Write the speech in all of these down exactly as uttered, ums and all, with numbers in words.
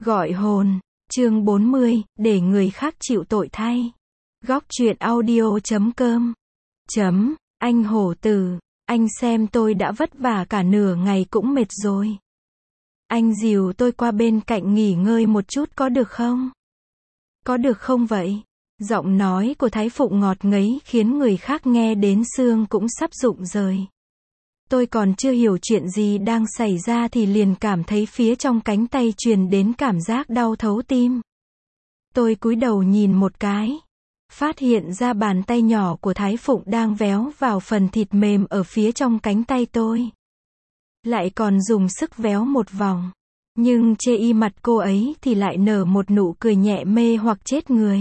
Gọi hồn, chương bốn mươi, để người khác chịu tội thay. Góc truyện audio chấm com. Chấm, anh hổ tử, anh xem tôi đã vất vả cả nửa ngày cũng mệt rồi. Anh dìu tôi qua bên cạnh nghỉ ngơi một chút có được không? Có được không vậy? Giọng nói của Thái Phụng ngọt ngấy khiến người khác nghe đến xương cũng sắp rụng rời. Tôi còn chưa hiểu chuyện gì đang xảy ra thì liền cảm thấy phía trong cánh tay truyền đến cảm giác đau thấu tim. Tôi cúi đầu nhìn một cái, phát hiện ra bàn tay nhỏ của Thái Phụng đang véo vào phần thịt mềm ở phía trong cánh tay tôi. Lại còn dùng sức véo một vòng. Nhưng chê y mặt cô ấy thì lại nở một nụ cười nhẹ mê hoặc chết người.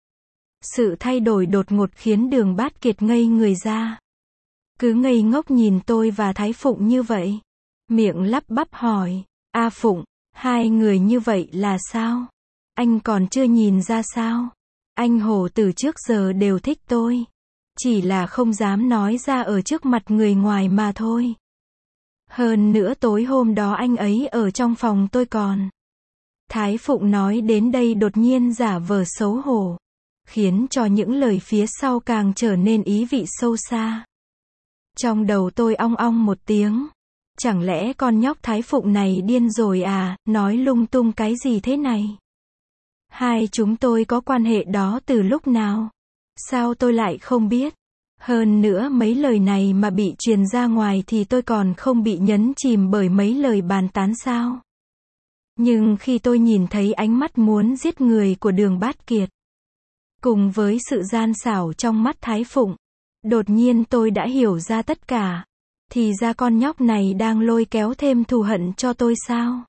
Sự thay đổi đột ngột khiến Đường Bát Kiệt ngây người ra. Cứ ngây ngốc nhìn tôi và Thái Phụng như vậy. Miệng lắp bắp hỏi, A Phụng, hai người như vậy là sao? Anh còn chưa nhìn ra sao? Anh hổ từ trước giờ đều thích tôi. Chỉ là không dám nói ra ở trước mặt người ngoài mà thôi. Hơn nữa tối hôm đó anh ấy ở trong phòng tôi còn. Thái Phụng nói đến đây đột nhiên giả vờ xấu hổ. Khiến cho những lời phía sau càng trở nên ý vị sâu xa. Trong đầu tôi ong ong một tiếng. Chẳng lẽ con nhóc Thái Phụng này điên rồi à, nói lung tung cái gì thế này? Hai chúng tôi có quan hệ đó từ lúc nào? Sao tôi lại không biết? Hơn nữa mấy lời này mà bị truyền ra ngoài thì tôi còn không bị nhấn chìm bởi mấy lời bàn tán sao? Nhưng khi tôi nhìn thấy ánh mắt muốn giết người của Đường Bát Kiệt, cùng với sự gian xảo trong mắt Thái Phụng, đột nhiên tôi đã hiểu ra tất cả. Thì ra con nhóc này đang lôi kéo thêm thù hận cho tôi sao?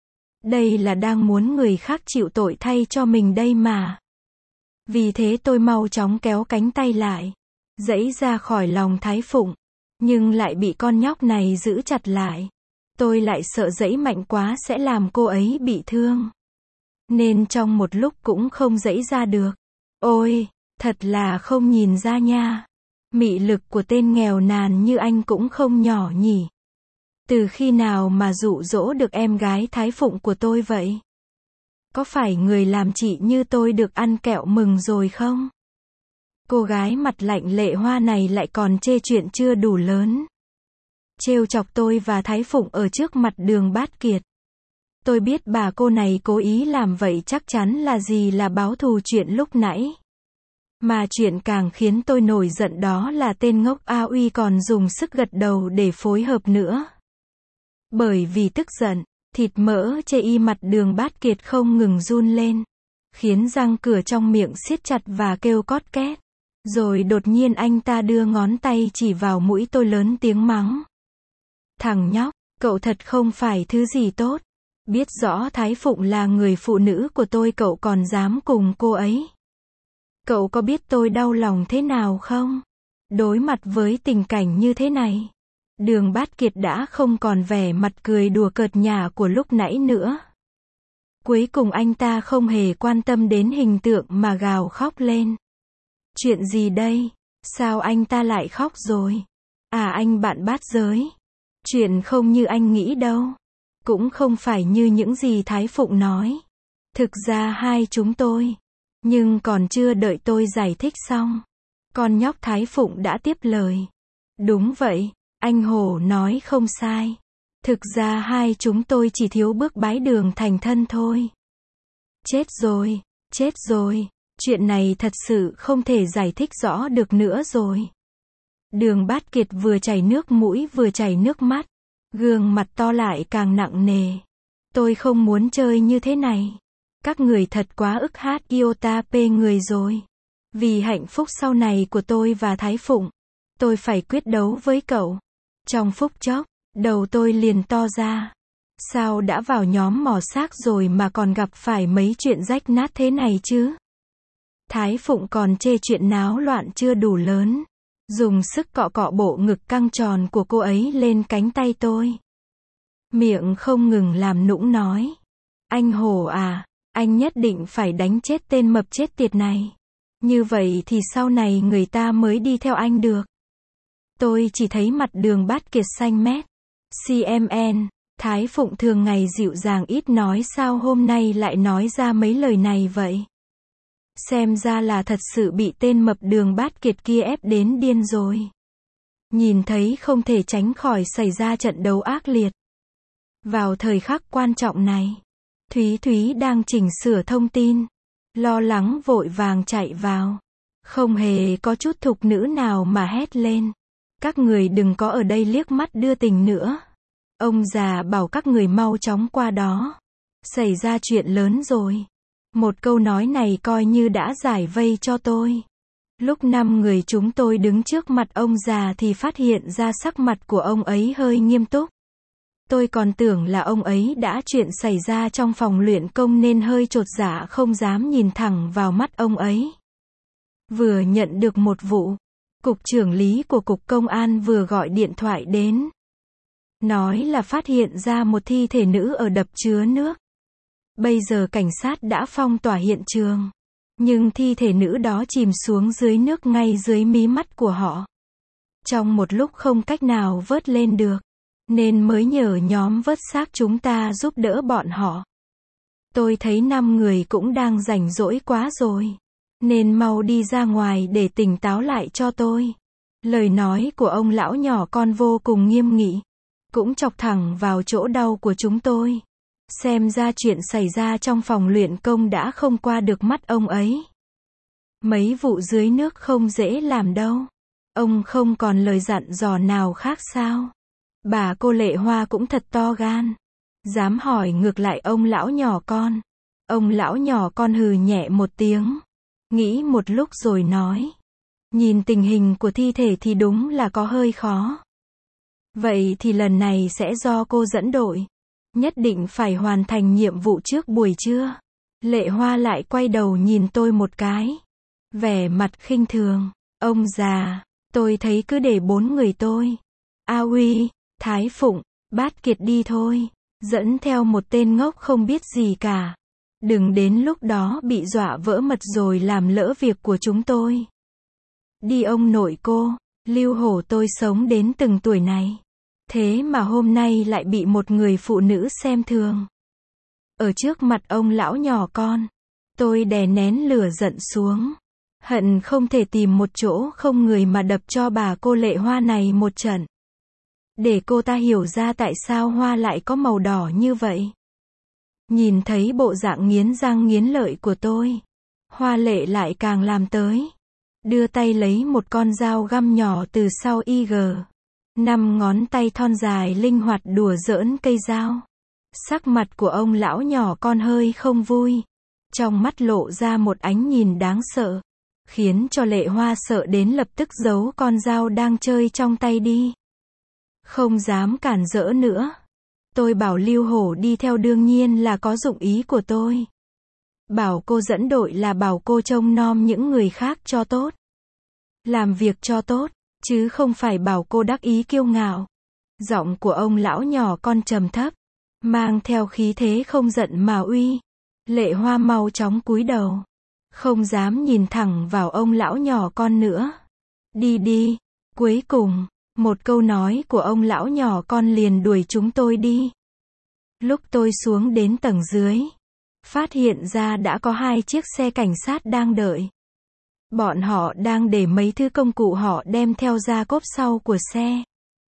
Đây là đang muốn người khác chịu tội thay cho mình đây mà. Vì thế tôi mau chóng kéo cánh tay lại, giãy ra khỏi lòng Thái Phụng, nhưng lại bị con nhóc này giữ chặt lại. Tôi lại sợ giãy mạnh quá sẽ làm cô ấy bị thương. Nên trong một lúc cũng không giãy ra được. Ôi, thật là không nhìn ra nha. Mị lực của tên nghèo nàn như anh cũng không nhỏ nhỉ. Từ khi nào mà dụ dỗ được em gái Thái Phụng của tôi vậy? Có phải người làm chị như tôi được ăn kẹo mừng rồi không? Cô gái mặt lạnh lệ hoa này lại còn chê chuyện chưa đủ lớn. Trêu chọc tôi và Thái Phụng ở trước mặt Đường Bát Kiệt. Tôi biết bà cô này cố ý làm vậy chắc chắn là gì là báo thù chuyện lúc nãy. Mà chuyện càng khiến tôi nổi giận đó là tên ngốc A Uy còn dùng sức gật đầu để phối hợp nữa. Bởi vì tức giận, thịt mỡ chê y mặt Đường Bát Kiệt không ngừng run lên, khiến răng cửa trong miệng siết chặt và kêu cót két. Rồi đột nhiên anh ta đưa ngón tay chỉ vào mũi tôi lớn tiếng mắng. Thằng nhóc, cậu thật không phải thứ gì tốt. Biết rõ Thái Phụng là người phụ nữ của tôi cậu còn dám cùng cô ấy. Cậu có biết tôi đau lòng thế nào không? Đối mặt với tình cảnh như thế này, Đường Bát Kiệt đã không còn vẻ mặt cười đùa cợt nhả của lúc nãy nữa. Cuối cùng anh ta không hề quan tâm đến hình tượng mà gào khóc lên. Chuyện gì đây? Sao anh ta lại khóc rồi? À anh bạn bát giới. Chuyện không như anh nghĩ đâu. Cũng không phải như những gì Thái Phụng nói. Thực ra hai chúng tôi. Nhưng còn chưa đợi tôi giải thích xong, con nhóc Thái Phụng đã tiếp lời. Đúng vậy, anh Hổ nói không sai. Thực ra hai chúng tôi chỉ thiếu bước bái đường thành thân thôi. Chết rồi, chết rồi, chuyện này thật sự không thể giải thích rõ được nữa rồi. Đường Bát Kiệt vừa chảy nước mũi vừa chảy nước mắt, gương mặt to lại càng nặng nề. Tôi không muốn chơi như thế này. Các người thật quá ức hát iota pê người rồi. Vì hạnh phúc sau này của tôi và Thái Phụng, tôi phải quyết đấu với cậu. Trong phút chốc, đầu tôi liền to ra. Sao đã vào nhóm mò xác rồi mà còn gặp phải mấy chuyện rách nát thế này chứ? Thái Phụng còn chê chuyện náo loạn chưa đủ lớn. Dùng sức cọ cọ bộ ngực căng tròn của cô ấy lên cánh tay tôi. Miệng không ngừng làm nũng nói. Anh Hổ à, anh nhất định phải đánh chết tên mập chết tiệt này. Như vậy thì sau này người ta mới đi theo anh được. Tôi chỉ thấy mặt Đường Bát Kiệt xanh mét. xê em en, Thái Phụng thường ngày dịu dàng ít nói sao hôm nay lại nói ra mấy lời này vậy? Xem ra là thật sự bị tên mập Đường Bát Kiệt kia ép đến điên rồi. Nhìn thấy không thể tránh khỏi xảy ra trận đấu ác liệt. Vào thời khắc quan trọng này, Thúy Thúy đang chỉnh sửa thông tin, lo lắng vội vàng chạy vào. Không hề có chút thục nữ nào mà hét lên. Các người đừng có ở đây liếc mắt đưa tình nữa. Ông già bảo các người mau chóng qua đó. Xảy ra chuyện lớn rồi. Một câu nói này coi như đã giải vây cho tôi. Lúc năm người chúng tôi đứng trước mặt ông già thì phát hiện ra sắc mặt của ông ấy hơi nghiêm túc. Tôi còn tưởng là ông ấy đã chuyện xảy ra trong phòng luyện công nên hơi chột dạ không dám nhìn thẳng vào mắt ông ấy. Vừa nhận được một vụ, cục trưởng lý của cục công an vừa gọi điện thoại đến. Nói là phát hiện ra một thi thể nữ ở đập chứa nước. Bây giờ cảnh sát đã phong tỏa hiện trường. Nhưng thi thể nữ đó chìm xuống dưới nước ngay dưới mí mắt của họ. Trong một lúc không cách nào vớt lên được. Nên mới nhờ nhóm vớt xác chúng ta giúp đỡ bọn họ. Tôi thấy năm người cũng đang rảnh rỗi quá rồi. Nên mau đi ra ngoài để tỉnh táo lại cho tôi. Lời nói của ông lão nhỏ con vô cùng nghiêm nghị. Cũng chọc thẳng vào chỗ đau của chúng tôi. Xem ra chuyện xảy ra trong phòng luyện công đã không qua được mắt ông ấy. Mấy vụ dưới nước không dễ làm đâu. Ông không còn lời dặn dò nào khác sao? Bà cô Lệ Hoa cũng thật to gan. Dám hỏi ngược lại ông lão nhỏ con. Ông lão nhỏ con hừ nhẹ một tiếng. Nghĩ một lúc rồi nói. Nhìn tình hình của thi thể thì đúng là có hơi khó. Vậy thì lần này sẽ do cô dẫn đội. Nhất định phải hoàn thành nhiệm vụ trước buổi trưa. Lệ Hoa lại quay đầu nhìn tôi một cái. Vẻ mặt khinh thường. Ông già, tôi thấy cứ để bốn người tôi. A Uy, Thái Phụng, Bát Kiệt đi thôi. Dẫn theo một tên ngốc không biết gì cả. Đừng đến lúc đó bị dọa vỡ mật rồi làm lỡ việc của chúng tôi. Đi ông nội cô, Lưu Hổ tôi sống đến từng tuổi này. Thế mà hôm nay lại bị một người phụ nữ xem thường. Ở trước mặt ông lão nhỏ con, tôi đè nén lửa giận xuống. Hận không thể tìm một chỗ không người mà đập cho bà cô Lệ Hoa này một trận. Để cô ta hiểu ra tại sao hoa lại có màu đỏ như vậy. Nhìn thấy bộ dạng nghiến răng nghiến lợi của tôi, Hoa Lệ lại càng làm tới. Đưa tay lấy một con dao găm nhỏ từ sau y gờ. Năm ngón tay thon dài linh hoạt đùa giỡn cây dao. Sắc mặt của ông lão nhỏ con hơi không vui. Trong mắt lộ ra một ánh nhìn đáng sợ. Khiến cho Lệ Hoa sợ đến lập tức giấu con dao đang chơi trong tay đi. Không dám cản rỡ nữa. Tôi bảo Lưu Hổ đi theo đương nhiên là có dụng ý của tôi. Bảo cô dẫn đội là bảo cô trông nom những người khác cho tốt. Làm việc cho tốt, chứ không phải bảo cô đắc ý kiêu ngạo. Giọng của ông lão nhỏ con trầm thấp, mang theo khí thế không giận mà uy. Lệ Hoa mau chóng cúi đầu. Không dám nhìn thẳng vào ông lão nhỏ con nữa. Đi đi. Cuối cùng, một câu nói của ông lão nhỏ con liền đuổi chúng tôi đi. Lúc tôi xuống đến tầng dưới, phát hiện ra đã có hai chiếc xe cảnh sát đang đợi. Bọn họ đang để mấy thứ công cụ họ đem theo ra cốp sau của xe.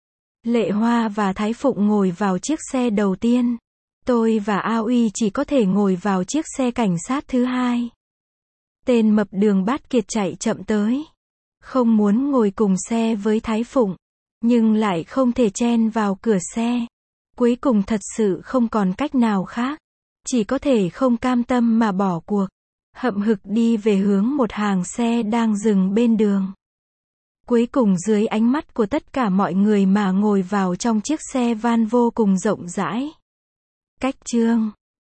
Lệ Hoa và Thái Phụng ngồi vào chiếc xe đầu tiên. Tôi và A Uy chỉ có thể ngồi vào chiếc xe cảnh sát thứ hai. Tên mập Đường Bát Kiệt chạy chậm tới. Không muốn ngồi cùng xe với Thái Phụng, nhưng lại không thể chen vào cửa xe. Cuối cùng thật sự không còn cách nào khác. Chỉ có thể không cam tâm mà bỏ cuộc. Hậm hực đi về hướng một hàng xe đang dừng bên đường. Cuối cùng dưới ánh mắt của tất cả mọi người mà ngồi vào trong chiếc xe van vô cùng rộng rãi. Cách chương